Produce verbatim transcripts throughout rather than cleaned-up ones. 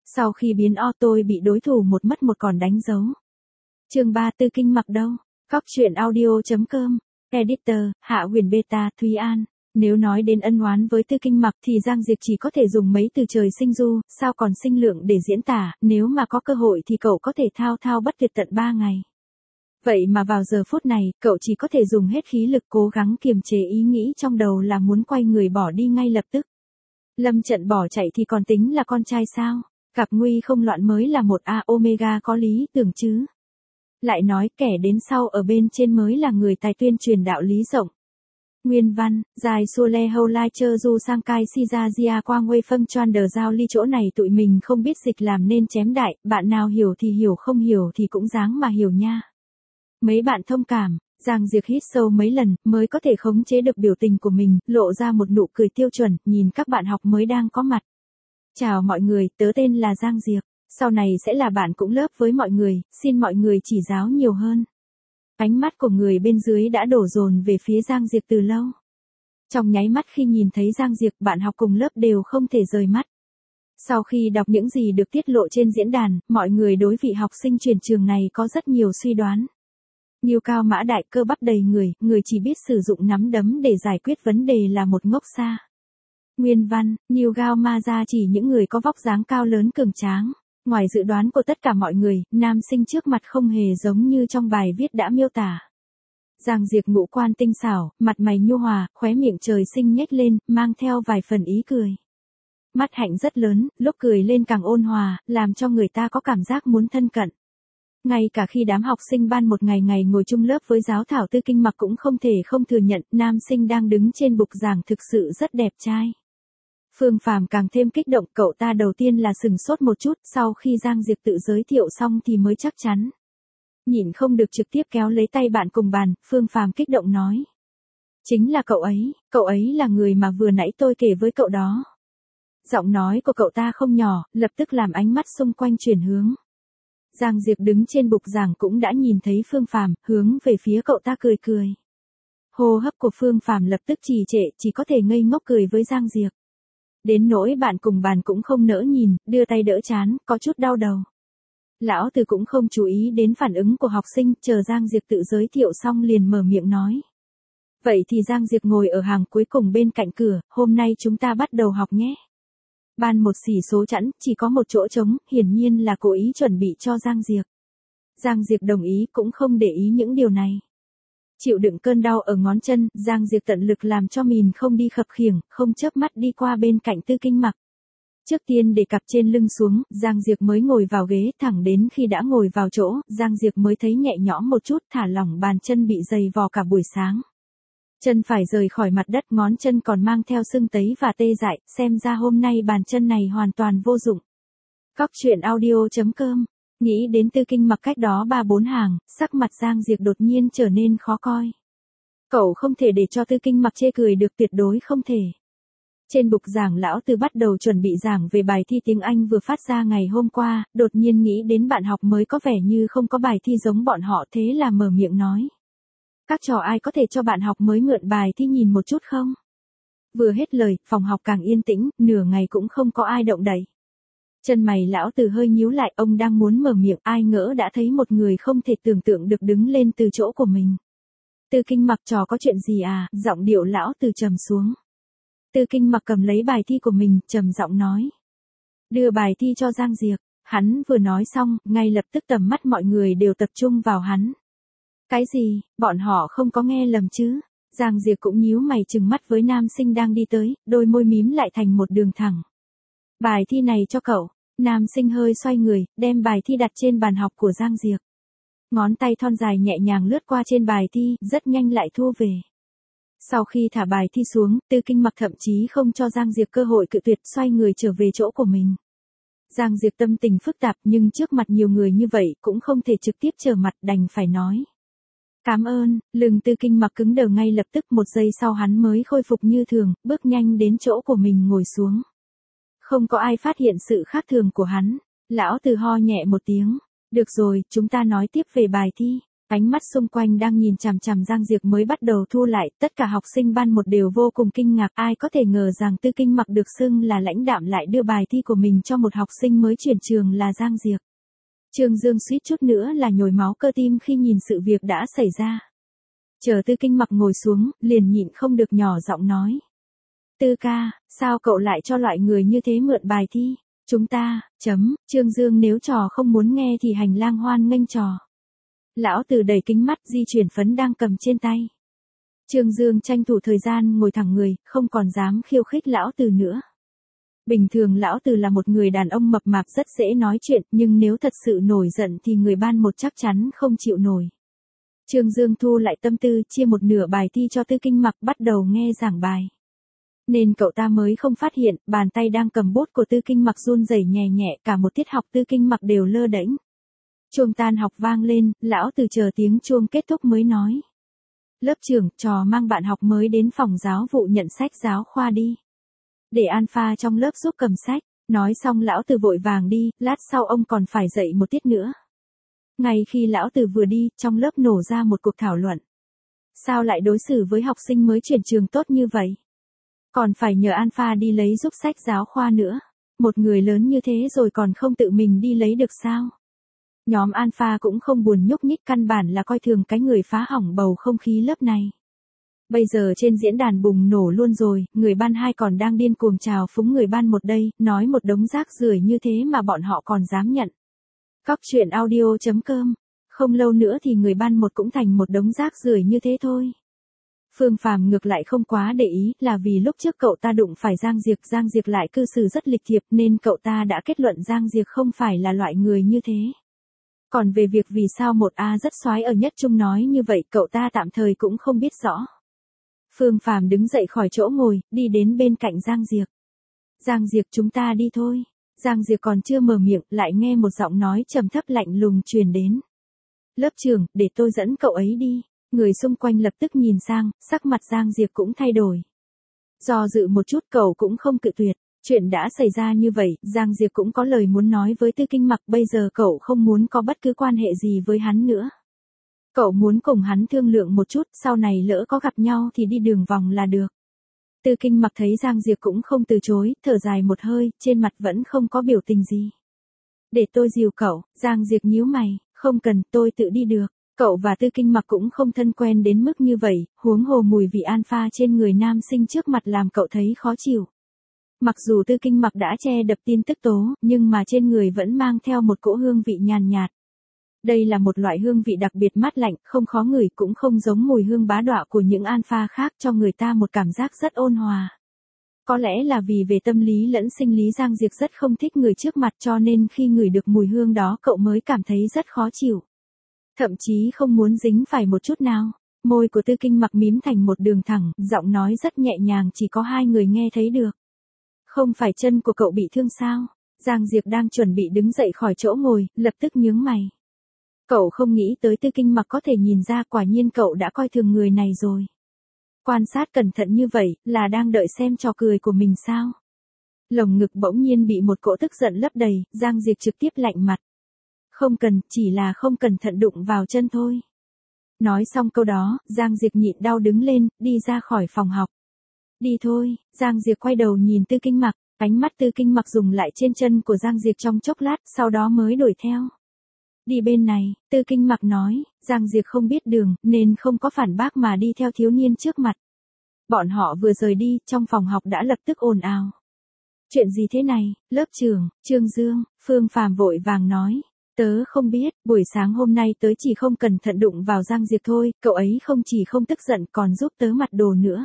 Sau khi biến O tôi bị đối thủ một mất một còn đánh dấu. Chương ba Tư Kinh Mặc đâu? Cóc truyện audio.com. Editor, Hạ Huyền Beta, Thúy An. Nếu nói đến ân oán với Tư Kinh Mặc thì Giang Diệp chỉ có thể dùng mấy từ trời sinh du, sao còn sinh lượng để diễn tả, nếu mà có cơ hội thì cậu có thể thao thao bất tuyệt tận ba ngày. Vậy mà vào giờ phút này, cậu chỉ có thể dùng hết khí lực cố gắng kiềm chế ý nghĩ trong đầu là muốn quay người bỏ đi ngay lập tức. Lâm trận bỏ chạy thì còn tính là con trai sao? Gặp nguy không loạn mới là một A Omega có lý tưởng chứ. Lại nói kẻ đến sau ở bên trên mới là người tài tuyên truyền đạo lý rộng. Nguyên văn, dài xua le hâu lai chơ du sang cai si ra gia quang nguê phân choan đờ giao ly chỗ này tụi mình không biết dịch làm nên chém đại, bạn nào hiểu thì hiểu không hiểu thì cũng dáng mà hiểu nha. Mấy bạn thông cảm, Giang Diệp hít sâu mấy lần mới có thể khống chế được biểu tình của mình, lộ ra một nụ cười tiêu chuẩn, nhìn các bạn học mới đang có mặt. Chào mọi người, tớ tên là Giang Diệp, sau này sẽ là bạn cũng lớp với mọi người, xin mọi người chỉ giáo nhiều hơn. Ánh mắt của người bên dưới đã đổ dồn về phía Giang Diệp từ lâu. Trong nháy mắt khi nhìn thấy Giang Diệp, bạn học cùng lớp đều không thể rời mắt. Sau khi đọc những gì được tiết lộ trên diễn đàn, mọi người đối vị học sinh chuyển trường này có rất nhiều suy đoán. Nhiều cao mã đại cơ bắp đầy người, người chỉ biết sử dụng nắm đấm để giải quyết vấn đề là một ngốc sa. Nguyên văn, New Gao Ma ra chỉ những người có vóc dáng cao lớn cường tráng. Ngoài dự đoán của tất cả mọi người, nam sinh trước mặt không hề giống như trong bài viết đã miêu tả. Giang Diệp ngũ quan tinh xảo, mặt mày nhu hòa, khóe miệng trời sinh nhếch lên, mang theo vài phần ý cười. Mắt hạnh rất lớn, lúc cười lên càng ôn hòa, làm cho người ta có cảm giác muốn thân cận. Ngay cả khi đám học sinh ban một ngày ngày ngồi chung lớp với giáo thảo Tư Kinh Mặc cũng không thể không thừa nhận nam sinh đang đứng trên bục giảng thực sự rất đẹp trai. Phương Phàm càng thêm kích động, cậu ta đầu tiên là sừng sốt một chút, sau khi Giang Diệp tự giới thiệu xong thì mới chắc chắn. Nhịn không được trực tiếp kéo lấy tay bạn cùng bàn, Phương Phàm kích động nói. Chính là cậu ấy, cậu ấy là người mà vừa nãy tôi kể với cậu đó. Giọng nói của cậu ta không nhỏ, lập tức làm ánh mắt xung quanh chuyển hướng. Giang Diệp đứng trên bục giảng cũng đã nhìn thấy Phương Phàm, hướng về phía cậu ta cười cười. Hô hấp của Phương Phàm lập tức trì trệ, chỉ có thể ngây ngốc cười với Giang Diệp. Đến nỗi bạn cùng bàn cũng không nỡ nhìn, đưa tay đỡ chán, có chút đau đầu. Lão Từ cũng không chú ý đến phản ứng của học sinh, chờ Giang Diệp tự giới thiệu xong liền mở miệng nói. Vậy thì Giang Diệp ngồi ở hàng cuối cùng bên cạnh cửa, hôm nay chúng ta bắt đầu học nhé. Ban một xỉ số chẵn, chỉ có một chỗ trống, hiển nhiên là cố ý chuẩn bị cho Giang Diệp. Giang Diệp đồng ý cũng không để ý những điều này. Chịu đựng cơn đau ở ngón chân, Giang Diệp tận lực làm cho mình không đi khập khiễng, không chớp mắt đi qua bên cạnh Tư Kinh Mặc. Trước tiên để cặp trên lưng xuống, Giang Diệp mới ngồi vào ghế, thẳng đến khi đã ngồi vào chỗ, Giang Diệp mới thấy nhẹ nhõm một chút, thả lỏng bàn chân bị dày vò cả buổi sáng. Chân phải rời khỏi mặt đất, ngón chân còn mang theo sưng tấy và tê dại, xem ra hôm nay bàn chân này hoàn toàn vô dụng. Cóc truyện audio.com. Nghĩ đến Tư Kinh Mặc cách đó ba bốn hàng, sắc mặt Giang Diệp đột nhiên trở nên khó coi. Cậu không thể để cho Tư Kinh Mặc chê cười được, tuyệt đối không thể. Trên bục giảng lão Tư bắt đầu chuẩn bị giảng về bài thi tiếng Anh vừa phát ra ngày hôm qua, đột nhiên nghĩ đến bạn học mới có vẻ như không có bài thi giống bọn họ, thế là mở miệng nói. Các trò ai có thể cho bạn học mới mượn bài thi nhìn một chút không? Vừa hết lời, phòng học càng yên tĩnh, nửa ngày cũng không có ai động đậy. Chân mày lão Từ hơi nhíu lại, ông đang muốn mở miệng, ai ngỡ đã thấy một người không thể tưởng tượng được đứng lên từ chỗ của mình. Tư Kinh Mặc, trò có chuyện gì à? Giọng điệu lão Từ trầm xuống. Tư Kinh Mặc cầm lấy bài thi của mình, trầm giọng nói. Đưa bài thi cho Giang Diệp. Hắn vừa nói xong, ngay lập tức tầm mắt mọi người đều tập trung vào hắn. Cái gì, bọn họ không có nghe lầm chứ? Giang Diệp cũng nhíu mày trừng mắt với nam sinh đang đi tới, đôi môi mím lại thành một đường thẳng. Bài thi này cho cậu. Nam sinh hơi xoay người, đem bài thi đặt trên bàn học của Giang Diệp. Ngón tay thon dài nhẹ nhàng lướt qua trên bài thi, rất nhanh lại thu về. Sau khi thả bài thi xuống, Tư Kinh Mặc thậm chí không cho Giang Diệp cơ hội cự tuyệt, xoay người trở về chỗ của mình. Giang Diệp tâm tình phức tạp, nhưng trước mặt nhiều người như vậy cũng không thể trực tiếp trở mặt, đành phải nói. Cảm ơn. Lưng Tư Kinh Mặc cứng đờ, ngay lập tức một giây sau hắn mới khôi phục như thường, bước nhanh đến chỗ của mình ngồi xuống. Không có ai phát hiện sự khác thường của hắn. Lão Từ ho nhẹ một tiếng. Được rồi, chúng ta nói tiếp về bài thi. Ánh mắt xung quanh đang nhìn chằm chằm Giang Diệp mới bắt đầu thu lại, tất cả học sinh ban một đều vô cùng kinh ngạc, ai có thể ngờ rằng Tư Kinh Mặc được xưng là lãnh đạm lại đưa bài thi của mình cho một học sinh mới chuyển trường là Giang Diệp. Trương Dương suýt chút nữa là nhồi máu cơ tim khi nhìn sự việc đã xảy ra. Chờ Tư Kinh Mặc ngồi xuống, liền nhịn không được nhỏ giọng nói. Tư ca, sao cậu lại cho loại người như thế mượn bài thi? Chúng ta, chấm, Trương Dương nếu trò không muốn nghe thì hành lang hoan nghênh trò. Lão Từ đẩy kính mắt di chuyển phấn đang cầm trên tay. Trương Dương tranh thủ thời gian ngồi thẳng người, không còn dám khiêu khích Lão Từ nữa. Bình thường Lão Từ là một người đàn ông mập mạp rất dễ nói chuyện, nhưng nếu thật sự nổi giận thì người ban một chắc chắn không chịu nổi. Trương Dương thu lại tâm tư, chia một nửa bài thi cho Tư Kinh Mặc bắt đầu nghe giảng bài. Nên cậu ta mới không phát hiện, bàn tay đang cầm bút của Tư Kinh Mặc run rẩy nhẹ nhẹ, cả một tiết học Tư Kinh Mặc đều lơ đễnh. Chuông tan học vang lên, Lão Từ chờ tiếng chuông kết thúc mới nói. Lớp trưởng, trò mang bạn học mới đến phòng giáo vụ nhận sách giáo khoa đi. Để Alpha trong lớp giúp cầm sách. Nói xong Lão Từ vội vàng đi, lát sau ông còn phải dạy một tiết nữa. Ngay khi Lão Từ vừa đi, trong lớp nổ ra một cuộc thảo luận. Sao lại đối xử với học sinh mới chuyển trường tốt như vậy? Còn phải nhờ Alpha đi lấy giúp sách giáo khoa nữa. Một người lớn như thế rồi còn không tự mình đi lấy được sao? Nhóm Alpha cũng không buồn nhúc nhích, căn bản là coi thường cái người phá hỏng bầu không khí lớp này. Bây giờ trên diễn đàn bùng nổ luôn rồi, người ban hai còn đang điên cuồng chào phúng người ban một đây, nói một đống rác rưởi như thế mà bọn họ còn dám nhận. Cóc truyện audio chấm com. Không lâu nữa thì người ban một cũng thành một đống rác rưởi như thế thôi. Phương Phàm ngược lại không quá để ý, là vì lúc trước cậu ta đụng phải Giang Diệp, Giang Diệp lại cư xử rất lịch thiệp nên cậu ta đã kết luận Giang Diệp không phải là loại người như thế. Còn về việc vì sao một A rất soái ở nhất trung nói như vậy, cậu ta tạm thời cũng không biết rõ. Phương Phàm đứng dậy khỏi chỗ ngồi, đi đến bên cạnh Giang Diệp. Giang Diệp, chúng ta đi thôi. Giang Diệp còn chưa mở miệng, lại nghe một giọng nói trầm thấp lạnh lùng truyền đến. Lớp trưởng, để tôi dẫn cậu ấy đi. Người xung quanh lập tức nhìn sang, sắc mặt Giang Diệp cũng thay đổi. Do dự một chút cậu cũng không cự tuyệt. Chuyện đã xảy ra như vậy, Giang Diệp cũng có lời muốn nói với Tư Kinh Mặc, bây giờ cậu không muốn có bất cứ quan hệ gì với hắn nữa. Cậu muốn cùng hắn thương lượng một chút, sau này lỡ có gặp nhau thì đi đường vòng là được. Tư Kinh Mặc thấy Giang Diệp cũng không từ chối, thở dài một hơi, trên mặt vẫn không có biểu tình gì. Để tôi dìu cậu, Giang Diệp nhíu mày, không cần, tôi tự đi được. Cậu và Tư Kinh Mặc cũng không thân quen đến mức như vậy, huống hồ mùi vị Alpha trên người nam sinh trước mặt làm cậu thấy khó chịu. Mặc dù Tư Kinh Mặc đã che đập tin tức tố, nhưng mà trên người vẫn mang theo một cỗ hương vị nhàn nhạt. Đây là một loại hương vị đặc biệt mát lạnh, không khó ngửi, cũng không giống mùi hương bá đọa của những Alpha khác, cho người ta một cảm giác rất ôn hòa. Có lẽ là vì về tâm lý lẫn sinh lý Giang Diệp rất không thích người trước mặt, cho nên khi ngửi được mùi hương đó cậu mới cảm thấy rất khó chịu. Thậm chí không muốn dính phải một chút nào. Môi của Tư Kinh Mặc mím thành một đường thẳng, giọng nói rất nhẹ nhàng, chỉ có hai người nghe thấy được. Không phải chân của cậu bị thương sao? Giang Diệp đang chuẩn bị đứng dậy khỏi chỗ ngồi, lập tức nhướng mày. Cậu không nghĩ tới Tư Kinh Mặc có thể nhìn ra, quả nhiên cậu đã coi thường người này rồi. Quan sát cẩn thận như vậy, là đang đợi xem trò cười của mình sao? Lồng ngực bỗng nhiên bị một cỗ tức giận lấp đầy, Giang Diệp trực tiếp lạnh mặt. Không cần, chỉ là không cẩn thận đụng vào chân thôi. Nói xong câu đó, Giang Diệp nhịn đau đứng lên, đi ra khỏi phòng học. Đi thôi, Giang Diệp quay đầu nhìn Tư Kinh Mặc, ánh mắt Tư Kinh Mặc dùng lại trên chân của Giang Diệp trong chốc lát, sau đó mới đuổi theo. Đi bên này, Tư Kinh Mặc nói, Giang Diệp không biết đường, nên không có phản bác mà đi theo thiếu niên trước mặt. Bọn họ vừa rời đi, trong phòng học đã lập tức ồn ào. Chuyện gì thế này, lớp trưởng, Trương Dương, Phương Phàm vội vàng nói. Tớ không biết, buổi sáng hôm nay tớ chỉ không cẩn thận đụng vào Giang Diệp thôi, cậu ấy không chỉ không tức giận còn giúp tớ mặt đồ nữa.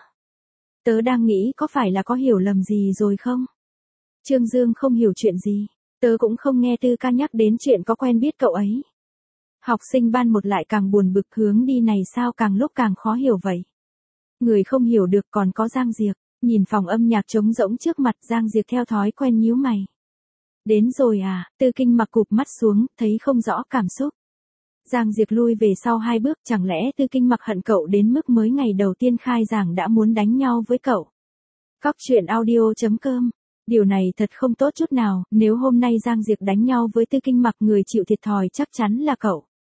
Tớ đang nghĩ có phải là có hiểu lầm gì rồi không? Trương Dương không hiểu chuyện gì. Tớ cũng không nghe Tư ca nhắc đến chuyện có quen biết cậu ấy. Học sinh ban một lại càng buồn bực, hướng đi này sao càng lúc càng khó hiểu vậy. Người không hiểu được còn có Giang Diệp. Nhìn phòng âm nhạc trống rỗng trước mặt, Giang Diệp theo thói quen nhíu mày. Đến rồi à? Tư Kinh Mặc cụp mắt xuống, thấy không rõ cảm xúc. Giang Diệp lui về sau hai bước, chẳng lẽ Tư Kinh Mặc hận cậu đến mức mới ngày đầu tiên khai giảng đã muốn đánh nhau với cậu. Cóc truyện audio chấm com. Điều này thật không tốt chút nào, nếu hôm nay Giang Diệp đánh nhau với Tư Kinh Mặc, người chịu thiệt thòi chắc chắn là cậu.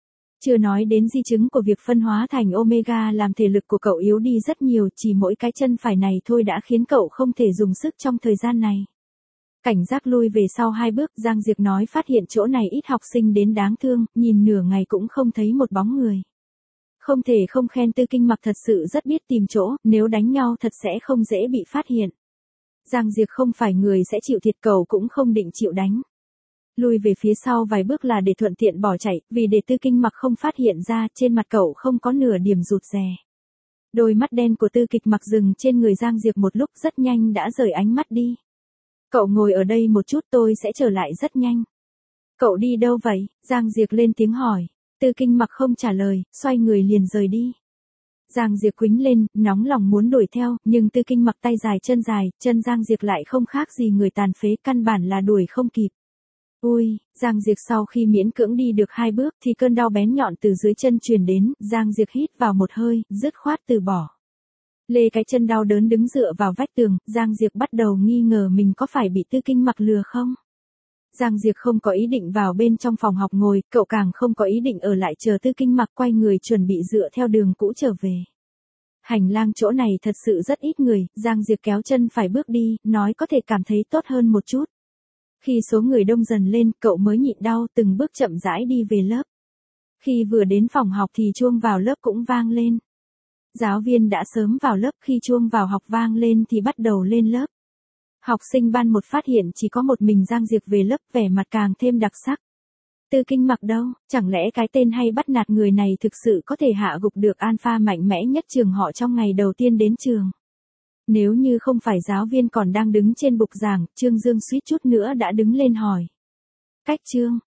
Chưa nói đến di chứng của việc phân hóa thành omega làm thể lực của cậu yếu đi rất nhiều, chỉ mỗi cái chân phải này thôi đã khiến cậu không thể dùng sức trong thời gian này. Cảnh giác lui về sau hai bước, Giang Diệp nói phát hiện chỗ này ít học sinh đến đáng thương, nhìn nửa ngày cũng không thấy một bóng người. Không thể không khen Tư Kinh Mặc thật sự rất biết tìm chỗ, nếu đánh nhau thật sẽ không dễ bị phát hiện. Giang Diệp không phải người sẽ chịu thiệt, cậu cũng không định chịu đánh. Lui về phía sau vài bước là để thuận tiện bỏ chạy, vì để Tư Kinh Mặc không phát hiện ra, trên mặt cậu không có nửa điểm rụt rè. Đôi mắt đen của Tư Kịch Mặc dừng trên người Giang Diệp một lúc, rất nhanh đã rời ánh mắt đi. Cậu ngồi ở đây một chút, tôi sẽ trở lại rất nhanh. Cậu đi đâu vậy? Giang Diệp lên tiếng hỏi. Tư Kinh Mặc không trả lời, xoay người liền rời đi. Giang Diệp quĩnh lên, nóng lòng muốn đuổi theo, nhưng Tư Kinh Mặc tay dài chân dài, chân Giang Diệp lại không khác gì người tàn phế, căn bản là đuổi không kịp. Ui, Giang Diệp sau khi miễn cưỡng đi được hai bước thì cơn đau bén nhọn từ dưới chân truyền đến, Giang Diệp hít vào một hơi, dứt khoát từ bỏ. Lê cái chân đau đớn đứng dựa vào vách tường, Giang Diệp bắt đầu nghi ngờ mình có phải bị Tư Kinh Mặc lừa không. Giang Diệp không có ý định vào bên trong phòng học ngồi, cậu càng không có ý định ở lại chờ Tư Kinh Mặc, quay người chuẩn bị dựa theo đường cũ trở về. Hành lang chỗ này thật sự rất ít người, Giang Diệp kéo chân phải bước đi, nói có thể cảm thấy tốt hơn một chút. Khi số người đông dần lên, cậu mới nhịn đau từng bước chậm rãi đi về lớp. Khi vừa đến phòng học thì chuông vào lớp cũng vang lên. Giáo viên đã sớm vào lớp, khi chuông vào học vang lên thì bắt đầu lên lớp. Học sinh ban một phát hiện chỉ có một mình Giang Diệp về lớp, vẻ mặt càng thêm đặc sắc. Tư Kinh Mặc đâu, chẳng lẽ cái tên hay bắt nạt người này thực sự có thể hạ gục được alpha mạnh mẽ nhất trường họ trong ngày đầu tiên đến trường. Nếu như không phải giáo viên còn đang đứng trên bục giảng, Trương Dương suýt chút nữa đã đứng lên hỏi. Cách Trương,